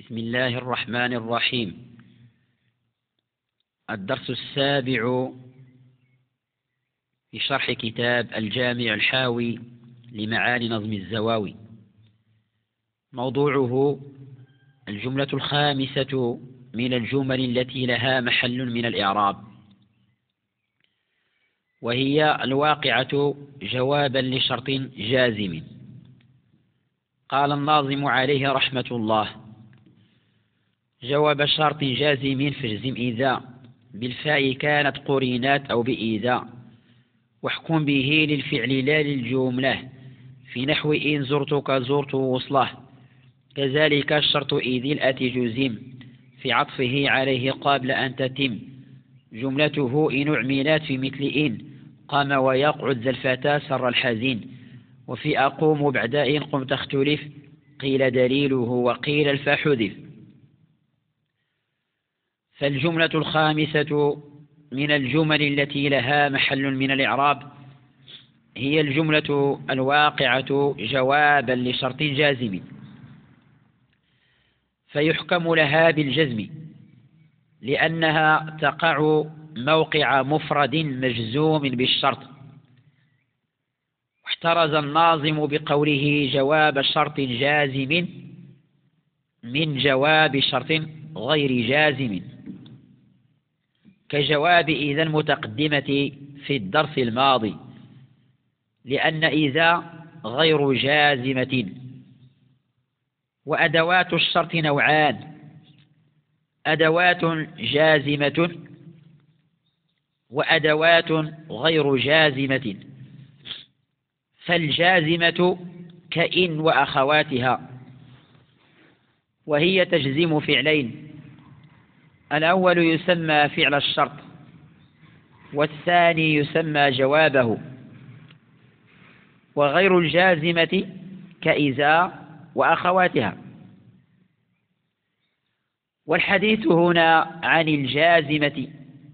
بسم الله الرحمن الرحيم. الدرس السابع في شرح كتاب الجامع الحاوي لمعاني نظم الزواوي. موضوعه الجملة الخامسة من الجمل التي لها محل من الإعراب، وهي الواقعة جوابا لشرط جازم. قال الناظم عليه رحمة الله: جواب شرط جازم فاجزم إذا بالفاء كانت قرينات أو بإذا، واحكم به للفعل لا للجملة، في نحو إن زرتك زرت وصله، كذلك الشرط إذ الأتي جزم في عطفه عليه قبل أن تتم، جملته إن أعملت في مثل إن قام ويقعد ذا الفتى سر الحزين، وفي أقوم بعد إن قم تختلف قيل دليله وقيل الفا حذف. فالجملة الخامسة من الجمل التي لها محل من الإعراب هي الجملة الواقعة جوابا لشرط جازم، فيحكم لها بالجزم لأنها تقع موقع مفرد مجزوم بالشرط. واحترز الناظم بقوله جواب شرط جازم من جواب شرط غير جازم، كجواب إذا المتقدمة في الدرس الماضي، لأن إذا غير جازمة. وأدوات الشرط نوعان: أدوات جازمة وأدوات غير جازمة. فالجازمة كإن وأخواتها، وهي تجزم فعلين: الأول يسمى فعل الشرط، والثاني يسمى جوابه. وغير الجازمة كإذا وأخواتها. والحديث هنا عن الجازمة،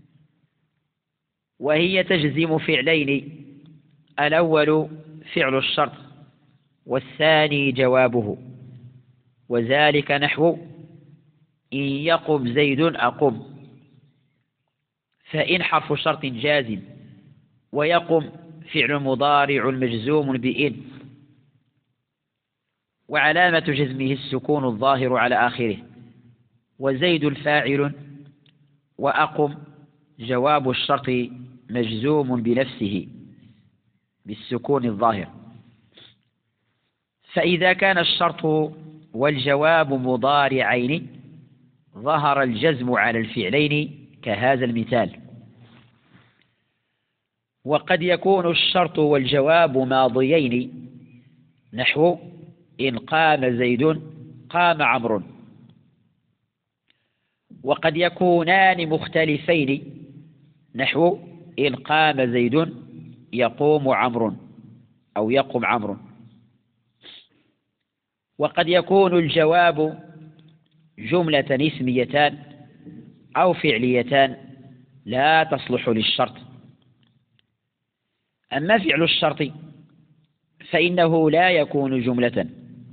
وهي تجزم فعلين: الأول فعل الشرط، والثاني جوابه. وذلك نحو إن يقم زيد أقم، فإن حرف شرط جازم، ويقم فعل مضارع مجزوم بإن، وعلامة جزمه السكون الظاهر على آخره، وزيد الفاعل، وأقم جواب الشرط مجزوم بنفسه بالسكون الظاهر. فإذا كان الشرط والجواب مضارعين ظهر الجزم على الفعلين كهذا المثال. وقد يكون الشرط والجواب ماضيين نحو إن قام زيد قام عمرو، وقد يكونان مختلفين نحو إن قام زيد يقوم عمرو أو يقوم عمرو. وقد يكون الجواب جملة اسميتان أو فعليتان لا تصلح للشرط. أما فعل الشرط فإنه لا يكون جملة،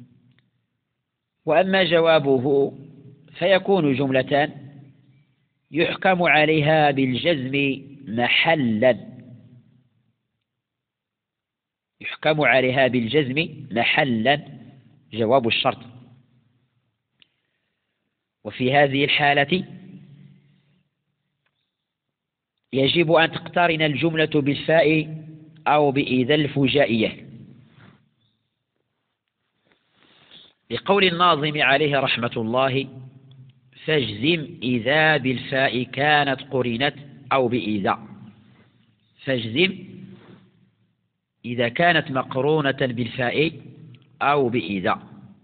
وأما جوابه فيكون جملتان يحكم عليها بالجزم محلا، يحكم عليها بالجزم محلا جواب الشرط. وفي هذه الحالة يجب أن تقترن الجملة بالفاء أو بإذا الفجائية، لقول الناظم عليه رحمة الله: فاجزم إذا بالفاء كانت قرنت أو بإذا. فاجزم إذا كانت مقرونة بالفاء أو بإذا.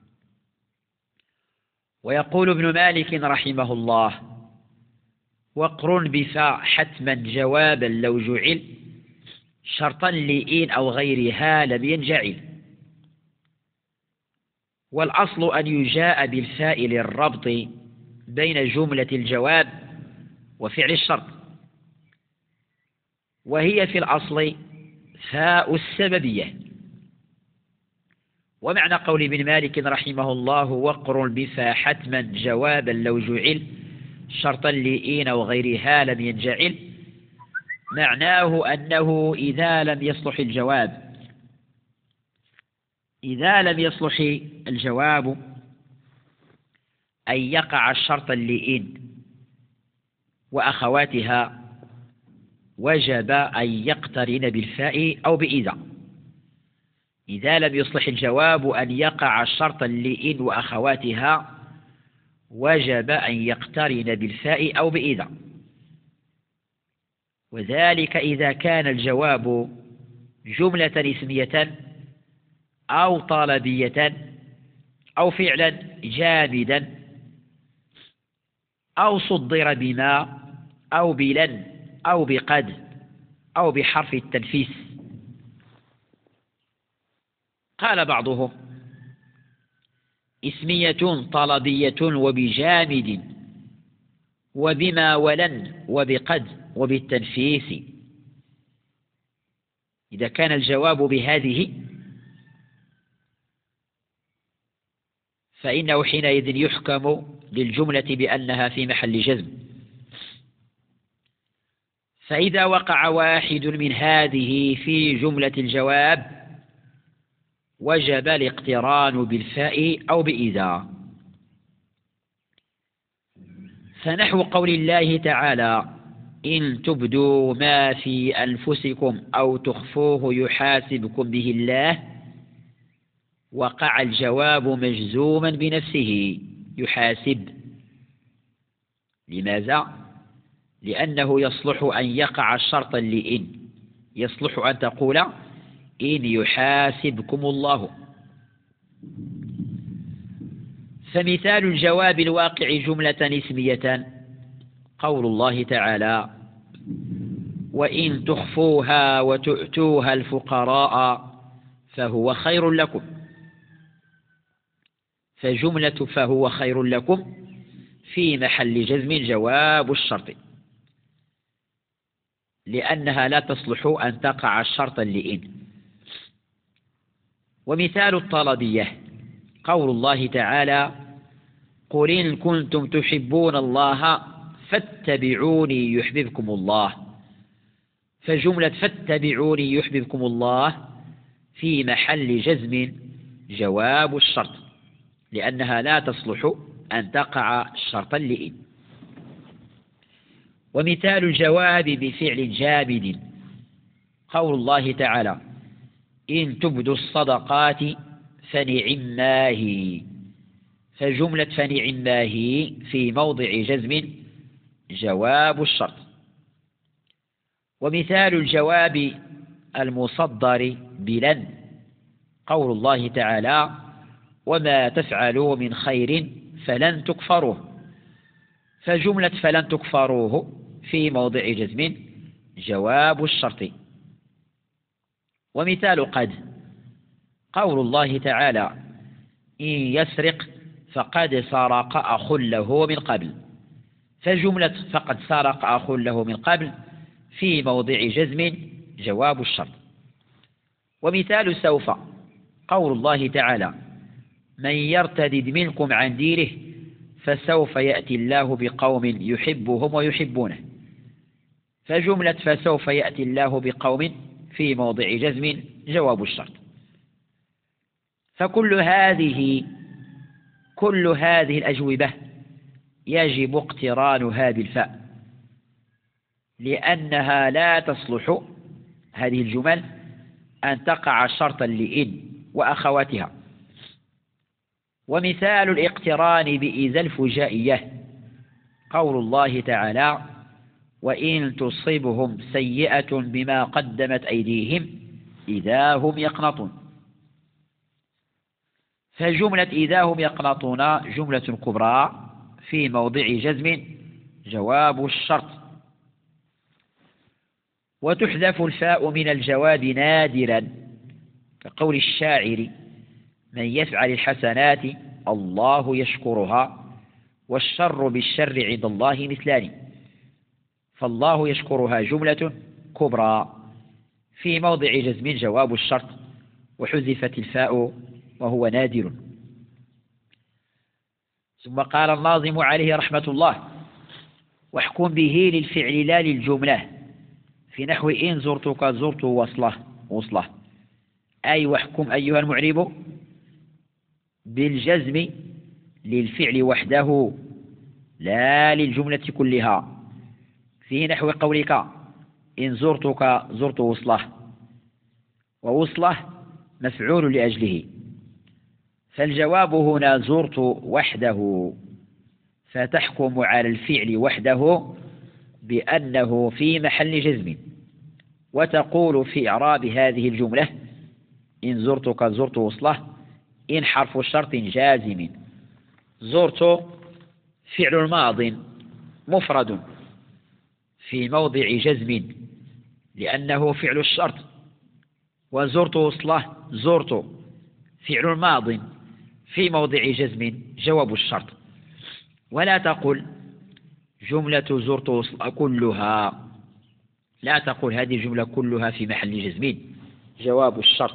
ويقول ابن مالك رحمه الله: واقرن بفاء حتما جوابا لو جعل، شرطا لإن أو غيرها لم ينجعل. والأصل أن يجاء بالفاء للربط بين جملة الجواب وفعل الشرط، وهي في الأصل فاء السببية. ومعنى قول ابن مالك رحمه الله وقر بفا حتما جوابا لو جعل شرطا لإين وغيرها لم ينجعل، معناه أنه إذا لم يصلح الجواب أن يقع الشرط لإين وأخواتها وجب أن يقترن بالفاء أو بإذا. إذا لم يصلح الجواب أن يقع الشرط لإن وأخواتها وجب أن يقترن بالفاء أو بإذا، وذلك إذا كان الجواب جملة اسمية أو طلبية أو فعلا جامدا أو صدر بما أو بلن أو بقد أو بحرف التنفيس. قال بعضهم اسمية طلبية وبجامد وبما ولن وبقد وبالتنفيس. إذا كان الجواب بهذه فإنه حينئذ يحكم للجملة بأنها في محل جزم. فإذا وقع واحد من هذه في جملة الجواب وجب الاقتران بالفاء أو بإذا. فنحو قول الله تعالى إن تبدوا ما في أنفسكم أو تخفوه يحاسبكم به الله، وقع الجواب مجزوما بنفسه يحاسب. لماذا؟ لأنه يصلح أن يقع شرطا لإن، يصلح أن تقول إن يحاسبكم الله. فمثال الجواب الواقع جملة اسمية قول الله تعالى وإن تخفوها وتؤتوها الفقراء فهو خير لكم. فجملة فهو خير لكم في محل جزم جواب الشرط، لأنها لا تصلح أن تقع شرطا لإن. ومثال الطلبية قول الله تعالى قل إن كنتم تحبون الله فاتبعوني يحببكم الله. فجملة فاتبعوني يحببكم الله في محل جزم جواب الشرط، لأنها لا تصلح أن تقع شرطا لإن. ومثال الجواب بفعل جامد قول الله تعالى إن تبدوا الصدقات فنعما هي. فجملة فنعما هي في موضع جزم جواب الشرط. ومثال الجواب المصدر بلن قول الله تعالى وما تفعلوا من خير فلن تكفروه. فجملة فلن تكفروه في موضع جزم جواب الشرط. ومثال قد قول الله تعالى إن يسرق فقد سرق أخ له من قبل. فجملة فقد سرق أخ له من قبل في موضع جزم جواب الشرط. ومثال سوف قول الله تعالى من يرتد منكم عن دينه فسوف يأتي الله بقوم يحبهم ويحبونه. فجملة فسوف يأتي الله بقوم في موضع جزم جواب الشرط. فكل هذه الأجوبة يجب اقترانها بالفاء، لأنها لا تصلح هذه الجمل أن تقع شرطا لإن وأخواتها. ومثال الاقتران بإذا الفجائية قول الله تعالى وإن تصبهم سيئة بما قدمت أيديهم إذا هم يقنطون. فجملة إذا هم يقنطون جملة كبرى في موضع جزم جواب الشرط. وتحذف الفاء من الجواب نادرا كقول الشاعر من يفعل الحسنات الله يشكرها والشر بالشر عند الله مثلان. فالله يشكرها جملة كبرى في موضع جزم جواب الشرط، وحذفت الفاء وهو نادر. ثم قال الناظم عليه رحمة الله: واحكم به للفعل لا للجملة، في نحو إن زرتك زرت وصله. أي واحكم أيها المعرب بالجزم للفعل وحده لا للجملة كلها، في نحو قولك إن زرتك زرت وصله، ووصله مفعول لأجله، فالجواب هنا زرت وحده، فتحكم على الفعل وحده بأنه في محل جزم، وتقول في إعراب هذه الجملة إن زرتك زرت وصله إن حرف شرط جازم. زرت فعل ماض مفرد في موضع جزم لأنه فعل الشرط، وزرت وصله زرت فعل ماض في موضع جزم جواب الشرط. ولا تقل جملة زرت وصله كلها، لا تقل هذه الجملة كلها في محل جزم جواب الشرط،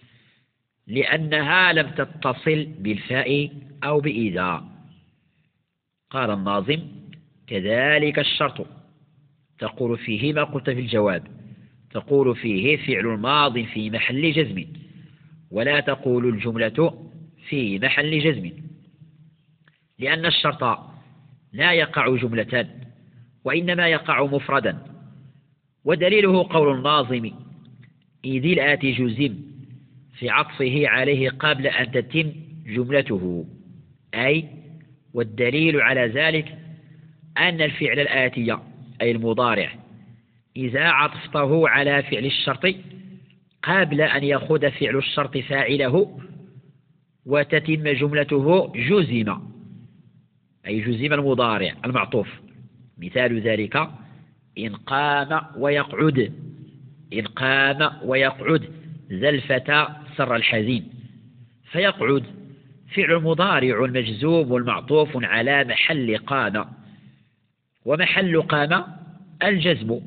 لأنها لم تتصل بالفاء أو بإذا. قال الناظم: كذلك الشرط تقول فيه ما قلت في الجواب، تقول فيه فعل ماض في محل جزم، ولا تقول الجملة في محل جزم، لأن الشرط لا يقع جملة وإنما يقع مفردا. ودليله قول الناظم: إذ الآتي جزم في عطفه عليه قبل أن تتم جملته. أي والدليل على ذلك أن الفعل الآتي أي المضارع إذا عطفته على فعل الشرط قبل أن يأخذ فعل الشرط فاعله وتتم جملته جزم، أي جزم المضارع المعطوف. مثال ذلك: إن قام ويقعد، إن قام ويقعد ذا الفتى سر الحزين، فيقعد فعل مضارع المجزوم والمعطوف على محل قام، ومحل قام الجزم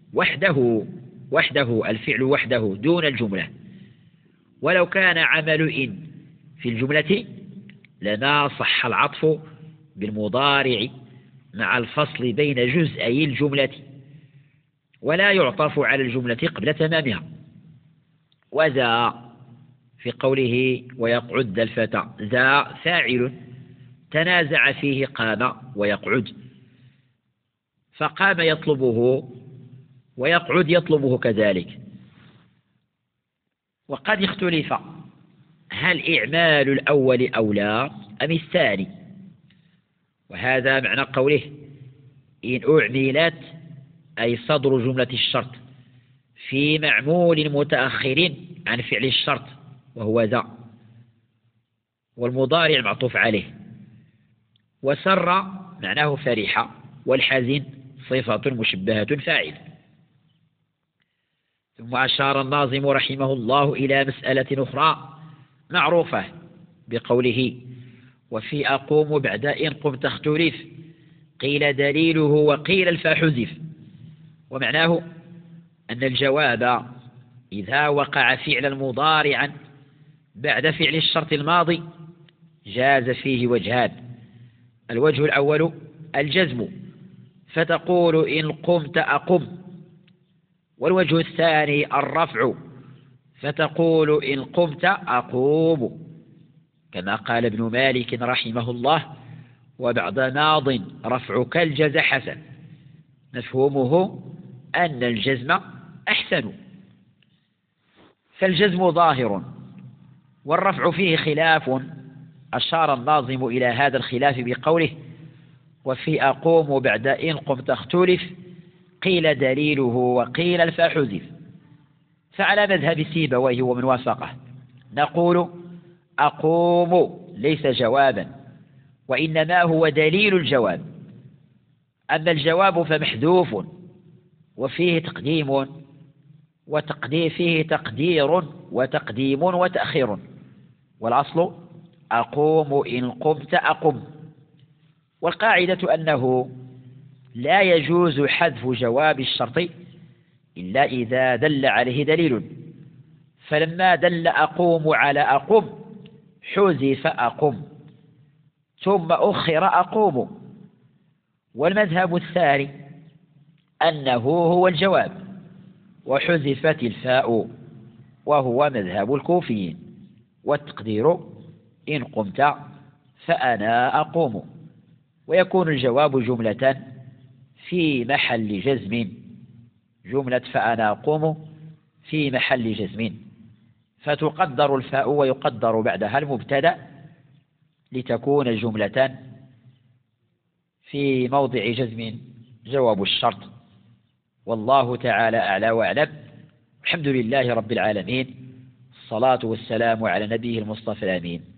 وحده الفعل وحده دون الجملة. ولو كان عمل إن في الجملة لما صح العطف بالمضارع مع الفصل بين جزئي الجملة، ولا يعطف على الجملة قبل تمامها. وذا في قوله ويقعد ذا الفتى، ذا فاعل تنازع فيه قام ويقعد، فقام يطلبه ويقعد يطلبه كذلك. وقد اختلف هل إعمال الأول أولى أم الثاني، وهذا معنى قوله إن أعملت أي صدر جملة الشرط في معمول متأخر عن فعل الشرط وهو ذا، والمضارع معطوف عليه. وسر معناه فرح، والحزن صفة مشبهة فاعل. ثم أشار الناظم رحمه الله إلى مسألة أخرى معروفة بقوله وفي أقوم بعد إن قمت اختلف، قيل دليله وقيل الفاء حذف. ومعناه أن الجواب إذا وقع فعلا مضارعا بعد فعل الشرط الماضي جاز فيه وجهان: الوجه الأول الجزم، فتقول إن قمت أقم، والوجه الثاني الرفع، فتقول إن قمت أقوم، كما قال ابن مالك رحمه الله: وبعد ماض رفعك الجز حسن. مفهومه أن الجزم أحسن، فالجزم ظاهر والرفع فيه خلاف. أشار الناظم إلى هذا الخلاف بقوله وفي أقوم بعد إن قمت اختلف، قيل دليله وقيل الفاء حذف. فعلى مذهب سيبويه ومن وافقه نقول أقوم ليس جوابا، وإنما هو دليل الجواب. أما الجواب فمحذوف وفيه تقديم فيه تقدير وتقديم وتأخير، والأصل أقوم إن قمت أقم. والقاعدة أنه لا يجوز حذف جواب الشرط إلا إذا دل عليه دليل، فلما دل أقوم على أقم حذف أقم ثم أخر أقوم. والمذهب الثاني أنه هو الجواب وحذفت الفاء، وهو مذهب الكوفيين، والتقدير إن قمت فأنا أقوم، ويكون الجواب جملة في محل جزم، جملة فأنا أقوم في محل جزم، فتقدر الفاء ويقدر بعدها المبتدأ لتكون جملة في موضع جزم جواب الشرط. والله تعالى أعلى وأعلم. الحمد لله رب العالمين، الصلاة والسلام على نبيه المصطفى الأمين.